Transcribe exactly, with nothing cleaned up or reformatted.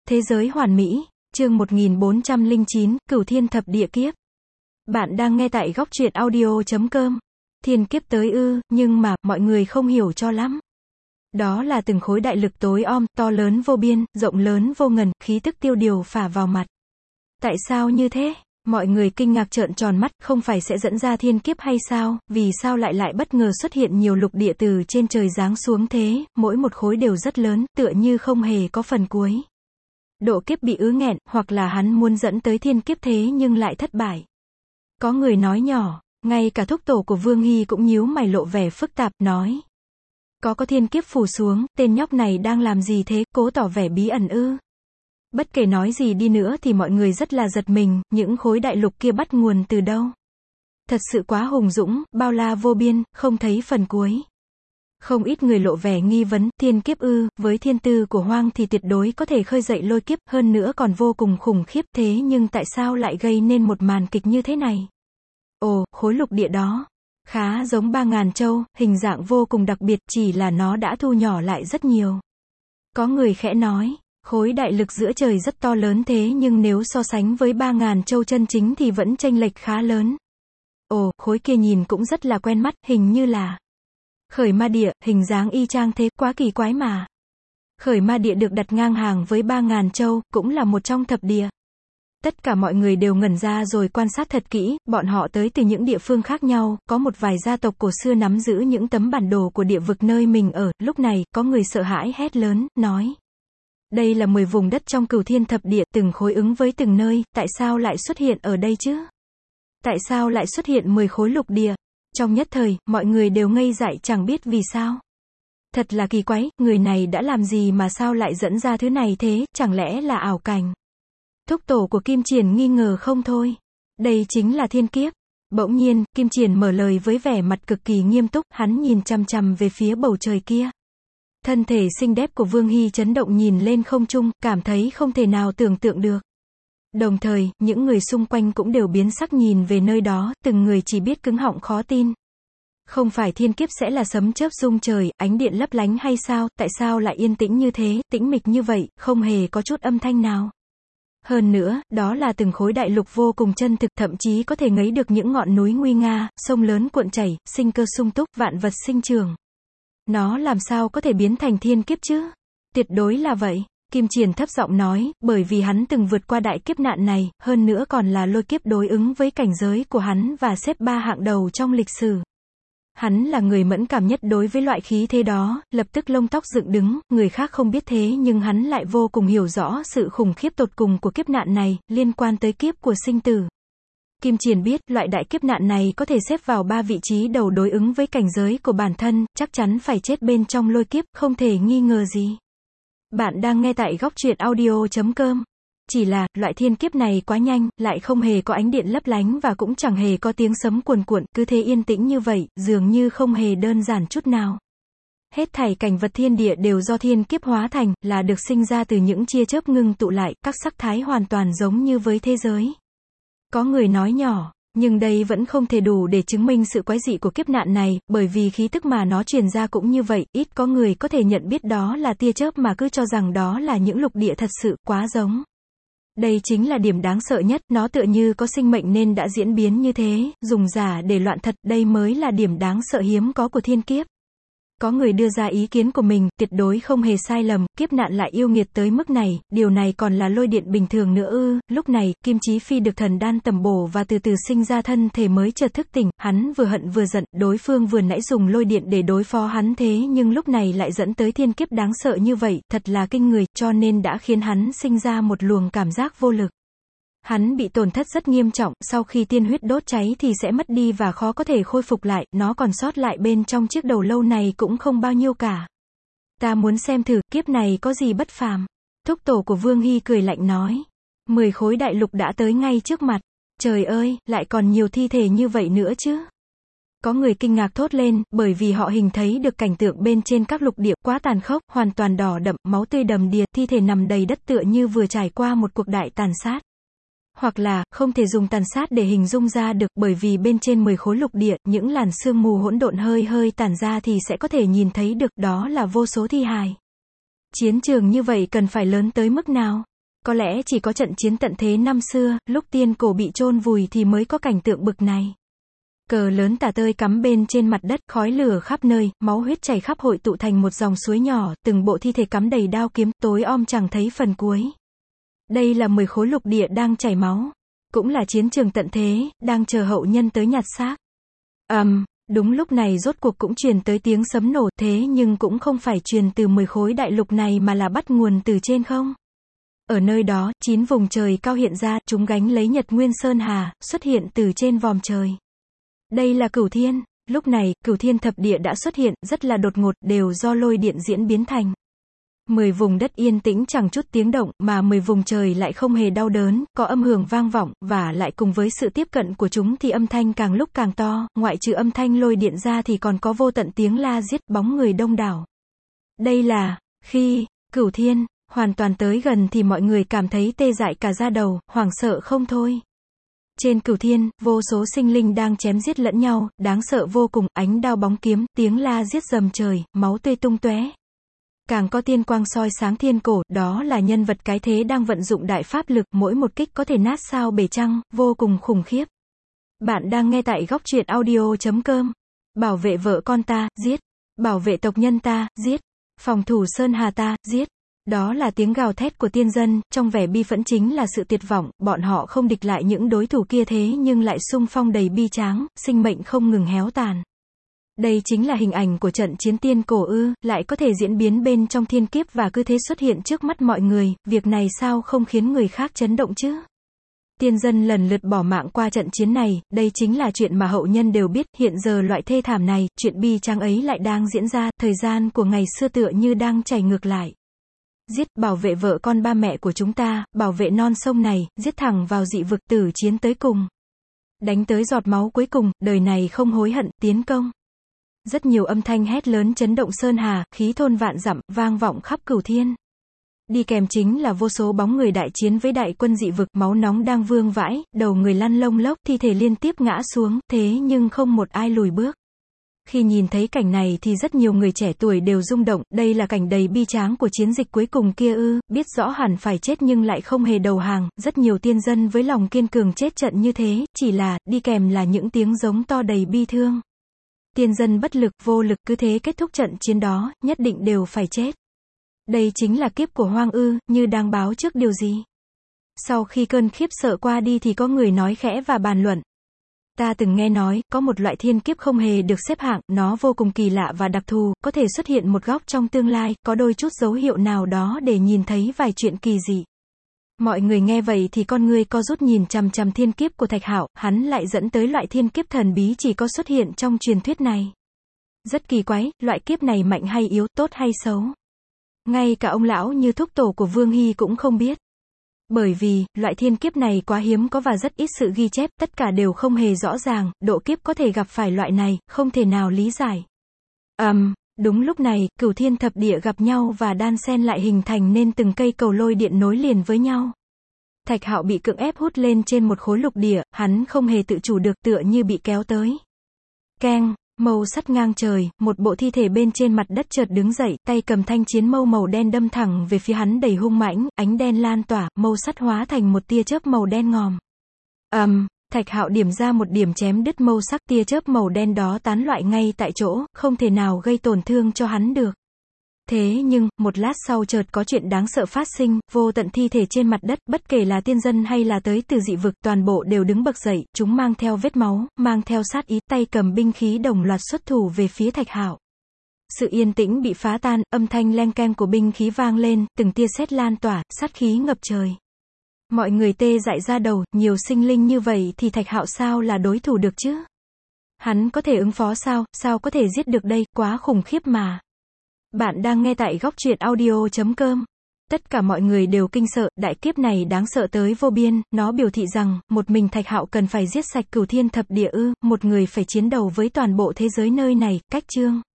Thế giới hoàn mỹ, chương một nghìn bốn trăm lẻ chín, Cửu Thiên Thập Địa Kiếp. Bạn đang nghe tại góc truyện audio chấm com. Thiên kiếp tới ư, nhưng mà, mọi người không hiểu cho lắm. Đó là từng khối đại lực tối om, to lớn vô biên, rộng lớn vô ngần, khí tức tiêu điều phả vào mặt. Tại sao như thế? Mọi người kinh ngạc trợn tròn mắt, không phải sẽ dẫn ra thiên kiếp hay sao, vì sao lại lại bất ngờ xuất hiện nhiều lục địa từ trên trời giáng xuống thế, mỗi một khối đều rất lớn, tựa như không hề có phần cuối. Độ kiếp bị ứ nghẹn, hoặc là hắn muốn dẫn tới thiên kiếp thế nhưng lại thất bại. Có người nói nhỏ, ngay cả thúc tổ của Vương Hy cũng nhíu mày lộ vẻ phức tạp, nói. Có có thiên kiếp phủ xuống, tên nhóc này đang làm gì thế, cố tỏ vẻ bí ẩn ư. Bất kể nói gì đi nữa thì mọi người rất là giật mình, những khối đại lục kia bắt nguồn từ đâu. Thật sự quá hùng dũng, bao la vô biên, không thấy phần cuối. Không ít người lộ vẻ nghi vấn, thiên kiếp ư, với thiên tư của Hoang thì tuyệt đối có thể khơi dậy lôi kiếp, hơn nữa còn vô cùng khủng khiếp, thế nhưng tại sao lại gây nên một màn kịch như thế này? Ồ, khối lục địa đó, khá giống ba ngàn châu, hình dạng vô cùng đặc biệt, chỉ là nó đã thu nhỏ lại rất nhiều. Có người khẽ nói, khối đại lực giữa trời rất to lớn thế nhưng nếu so sánh với ba ngàn châu chân chính thì vẫn chênh lệch khá lớn. Ồ, khối kia nhìn cũng rất là quen mắt, hình như là Khởi Ma Địa, hình dáng y chang thế, quá kỳ quái mà. Khởi Ma Địa được đặt ngang hàng với ba ngàn châu, cũng là một trong thập địa. Tất cả mọi người đều ngẩn ra rồi quan sát thật kỹ, bọn họ tới từ những địa phương khác nhau, có một vài gia tộc cổ xưa nắm giữ những tấm bản đồ của địa vực nơi mình ở, lúc này, có người sợ hãi hét lớn, nói. Đây là mười vùng đất trong Cửu Thiên Thập Địa, từng khối ứng với từng nơi, tại sao lại xuất hiện ở đây chứ? Tại sao lại xuất hiện mười khối lục địa? Trong nhất thời, mọi người đều ngây dại chẳng biết vì sao. Thật là kỳ quái, người này đã làm gì mà sao lại dẫn ra thứ này thế, chẳng lẽ là ảo cảnh? Thúc tổ của Kim Triển nghi ngờ không thôi. Đây chính là thiên kiếp. Bỗng nhiên, Kim Triển mở lời với vẻ mặt cực kỳ nghiêm túc, hắn nhìn chằm chằm về phía bầu trời kia. Thân thể xinh đẹp của Vương Hy chấn động nhìn lên không trung, cảm thấy không thể nào tưởng tượng được. Đồng thời, những người xung quanh cũng đều biến sắc nhìn về nơi đó, từng người chỉ biết cứng họng khó tin. Không phải thiên kiếp sẽ là sấm chớp rung trời, ánh điện lấp lánh hay sao, tại sao lại yên tĩnh như thế, tĩnh mịch như vậy, không hề có chút âm thanh nào. Hơn nữa, đó là từng khối đại lục vô cùng chân thực, thậm chí có thể ngấy được những ngọn núi nguy nga, sông lớn cuộn chảy, sinh cơ sung túc, vạn vật sinh trưởng. Nó làm sao có thể biến thành thiên kiếp chứ? Tuyệt đối là vậy. Kim Triển thấp giọng nói, bởi vì hắn từng vượt qua đại kiếp nạn này, hơn nữa còn là lôi kiếp đối ứng với cảnh giới của hắn và xếp ba hạng đầu trong lịch sử. Hắn là người mẫn cảm nhất đối với loại khí thế đó, lập tức lông tóc dựng đứng, người khác không biết thế nhưng hắn lại vô cùng hiểu rõ sự khủng khiếp tột cùng của kiếp nạn này, liên quan tới kiếp của sinh tử. Kim Triển biết, loại đại kiếp nạn này có thể xếp vào ba vị trí đầu đối ứng với cảnh giới của bản thân, chắc chắn phải chết bên trong lôi kiếp, không thể nghi ngờ gì. Bạn đang nghe tại góc truyện audio chấm com. Chỉ là, loại thiên kiếp này quá nhanh, lại không hề có ánh điện lấp lánh và cũng chẳng hề có tiếng sấm cuồn cuộn, cứ thế yên tĩnh như vậy, dường như không hề đơn giản chút nào. Hết thảy cảnh vật thiên địa đều do thiên kiếp hóa thành, là được sinh ra từ những chia chớp ngưng tụ lại, các sắc thái hoàn toàn giống như với thế giới. Có người nói nhỏ, nhưng đây vẫn không thể đủ để chứng minh sự quái dị của kiếp nạn này, bởi vì khí tức mà nó truyền ra cũng như vậy, ít có người có thể nhận biết đó là tia chớp mà cứ cho rằng đó là những lục địa thật sự, quá giống. Đây chính là điểm đáng sợ nhất, nó tựa như có sinh mệnh nên đã diễn biến như thế, dùng giả để loạn thật, đây mới là điểm đáng sợ hiếm có của thiên kiếp. Có người đưa ra ý kiến của mình, tuyệt đối không hề sai lầm, kiếp nạn lại yêu nghiệt tới mức này, điều này còn là lôi điện bình thường nữa ư? Lúc này, Kim Chí Phi được thần đan tầm bổ và từ từ sinh ra thân thể mới chợt thức tỉnh, hắn vừa hận vừa giận, đối phương vừa nãy dùng lôi điện để đối phó hắn thế nhưng lúc này lại dẫn tới thiên kiếp đáng sợ như vậy, thật là kinh người, cho nên đã khiến hắn sinh ra một luồng cảm giác vô lực. Hắn bị tổn thất rất nghiêm trọng, sau khi tiên huyết đốt cháy thì sẽ mất đi và khó có thể khôi phục lại, nó còn sót lại bên trong chiếc đầu lâu này cũng không bao nhiêu cả. Ta muốn xem thử, kiếp này có gì bất phàm. Thúc tổ của Vương Hy cười lạnh nói. Mười khối đại lục đã tới ngay trước mặt. Trời ơi, lại còn nhiều thi thể như vậy nữa chứ. Có người kinh ngạc thốt lên, bởi vì họ hình thấy được cảnh tượng bên trên các lục địa, quá tàn khốc, hoàn toàn đỏ đậm, máu tươi đầm đìa, thi thể nằm đầy đất tựa như vừa trải qua một cuộc đại tàn sát. Hoặc là, không thể dùng tàn sát để hình dung ra được, bởi vì bên trên mười khối lục địa, những làn sương mù hỗn độn hơi hơi tản ra thì sẽ có thể nhìn thấy được, đó là vô số thi hài. Chiến trường như vậy cần phải lớn tới mức nào? Có lẽ chỉ có trận chiến tận thế năm xưa, lúc tiên cổ bị chôn vùi thì mới có cảnh tượng bực này. Cờ lớn tả tơi cắm bên trên mặt đất, khói lửa khắp nơi, máu huyết chảy khắp hội tụ thành một dòng suối nhỏ, từng bộ thi thể cắm đầy đao kiếm, tối om chẳng thấy phần cuối. Đây là mười khối lục địa đang chảy máu. Cũng là chiến trường tận thế, đang chờ hậu nhân tới nhặt xác. ầm, um, đúng lúc này rốt cuộc cũng truyền tới tiếng sấm nổ, thế nhưng cũng không phải truyền từ mười khối đại lục này mà là bắt nguồn từ trên không. Ở nơi đó, chín vùng trời cao hiện ra, chúng gánh lấy Nhật Nguyên Sơn Hà, xuất hiện từ trên vòm trời. Đây là Cửu Thiên. Lúc này, Cửu Thiên thập địa đã xuất hiện, rất là đột ngột, đều do lôi điện diễn biến thành. Mười vùng đất yên tĩnh chẳng chút tiếng động, mà mười vùng trời lại không hề đau đớn, có âm hưởng vang vọng, và lại cùng với sự tiếp cận của chúng thì âm thanh càng lúc càng to, ngoại trừ âm thanh lôi điện ra thì còn có vô tận tiếng la giết, bóng người đông đảo. Đây là, khi, Cửu Thiên, hoàn toàn tới gần thì mọi người cảm thấy tê dại cả da đầu, hoảng sợ không thôi. Trên Cửu Thiên, vô số sinh linh đang chém giết lẫn nhau, đáng sợ vô cùng, ánh đao bóng kiếm, tiếng la giết rầm trời, máu tươi tung tóe. Càng có tiên quang soi sáng thiên cổ, đó là nhân vật cái thế đang vận dụng đại pháp lực, mỗi một kích có thể nát sao bể trăng, vô cùng khủng khiếp. Bạn đang nghe tại góc truyện audio chấm com. Bảo vệ vợ con ta, giết. Bảo vệ tộc nhân ta, giết. Phòng thủ Sơn Hà ta, giết. Đó là tiếng gào thét của tiên dân, trong vẻ bi phẫn chính là sự tuyệt vọng, bọn họ không địch lại những đối thủ kia thế nhưng lại xung phong đầy bi tráng, sinh mệnh không ngừng héo tàn. Đây chính là hình ảnh của trận chiến tiên cổ ư, lại có thể diễn biến bên trong thiên kiếp và cứ thế xuất hiện trước mắt mọi người, việc này sao không khiến người khác chấn động chứ? Tiên dân lần lượt bỏ mạng qua trận chiến này, đây chính là chuyện mà hậu nhân đều biết, hiện giờ loại thê thảm này, chuyện bi tráng ấy lại đang diễn ra, thời gian của ngày xưa tựa như đang chảy ngược lại. Giết, bảo vệ vợ con ba mẹ của chúng ta, bảo vệ non sông này, giết thẳng vào dị vực, tử chiến tới cùng. Đánh tới giọt máu cuối cùng, đời này không hối hận, tiến công. Rất nhiều âm thanh hét lớn chấn động sơn hà, khí thôn vạn dặm, vang vọng khắp Cửu Thiên. Đi kèm chính là vô số bóng người đại chiến với đại quân dị vực, máu nóng đang vương vãi, đầu người lăn lông lốc, thi thể liên tiếp ngã xuống, thế nhưng không một ai lùi bước. Khi nhìn thấy cảnh này thì rất nhiều người trẻ tuổi đều rung động, đây là cảnh đầy bi tráng của chiến dịch cuối cùng kia ư, biết rõ hẳn phải chết nhưng lại không hề đầu hàng, rất nhiều tiên dân với lòng kiên cường chết trận như thế, chỉ là, đi kèm là những tiếng giống to đầy bi thương. Tiên dân bất lực, vô lực, cứ thế kết thúc trận chiến đó, nhất định đều phải chết. Đây chính là kiếp của hoang ư, như đang báo trước điều gì. Sau khi cơn khiếp sợ qua đi thì có người nói khẽ và bàn luận. Ta từng nghe nói, có một loại thiên kiếp không hề được xếp hạng, nó vô cùng kỳ lạ và đặc thù, có thể xuất hiện một góc trong tương lai, có đôi chút dấu hiệu nào đó để nhìn thấy vài chuyện kỳ dị. Mọi người nghe vậy thì con ngươi co rút nhìn chằm chằm thiên kiếp của Thạch Hạo, hắn lại dẫn tới loại thiên kiếp thần bí chỉ có xuất hiện trong truyền thuyết này. Rất kỳ quái, loại kiếp này mạnh hay yếu, tốt hay xấu. Ngay cả ông lão như thúc tổ của Vương Hy cũng không biết. Bởi vì, loại thiên kiếp này quá hiếm có và rất ít sự ghi chép, tất cả đều không hề rõ ràng, độ kiếp có thể gặp phải loại này, không thể nào lý giải. ầm, um, đúng lúc này, Cửu Thiên thập địa gặp nhau và đan xen lại hình thành nên từng cây cầu lôi điện nối liền với nhau. Thạch Hạo bị cưỡng ép hút lên trên một khối lục địa, hắn không hề tự chủ được, tựa như bị kéo tới. Keng, mâu sắt ngang trời, một bộ thi thể bên trên mặt đất chợt đứng dậy, tay cầm thanh chiến mâu màu đen đâm thẳng về phía hắn đầy hung mãnh, ánh đen lan tỏa, mâu sắt hóa thành một tia chớp màu đen ngòm. ầm, um, Thạch Hạo điểm ra một điểm chém đứt mâu sắc, tia chớp màu đen đó tán loại ngay tại chỗ, không thể nào gây tổn thương cho hắn được. Thế nhưng, một lát sau chợt có chuyện đáng sợ phát sinh, vô tận thi thể trên mặt đất, bất kể là tiên dân hay là tới từ dị vực, toàn bộ đều đứng bật dậy, chúng mang theo vết máu, mang theo sát ý, tay cầm binh khí đồng loạt xuất thủ về phía Thạch Hạo. Sự yên tĩnh bị phá tan, âm thanh leng keng của binh khí vang lên, từng tia sét lan tỏa, sát khí ngập trời. Mọi người tê dại ra đầu, nhiều sinh linh như vậy thì Thạch Hạo sao là đối thủ được chứ? Hắn có thể ứng phó sao, sao có thể giết được đây, quá khủng khiếp mà. Bạn đang nghe tại góc truyện audio chấm com. Tất cả mọi người đều kinh sợ, đại kiếp này đáng sợ tới vô biên, nó biểu thị rằng, một mình Thạch Hạo cần phải giết sạch Cửu Thiên thập địa ư, một người phải chiến đầu với toàn bộ thế giới nơi này, cách chương.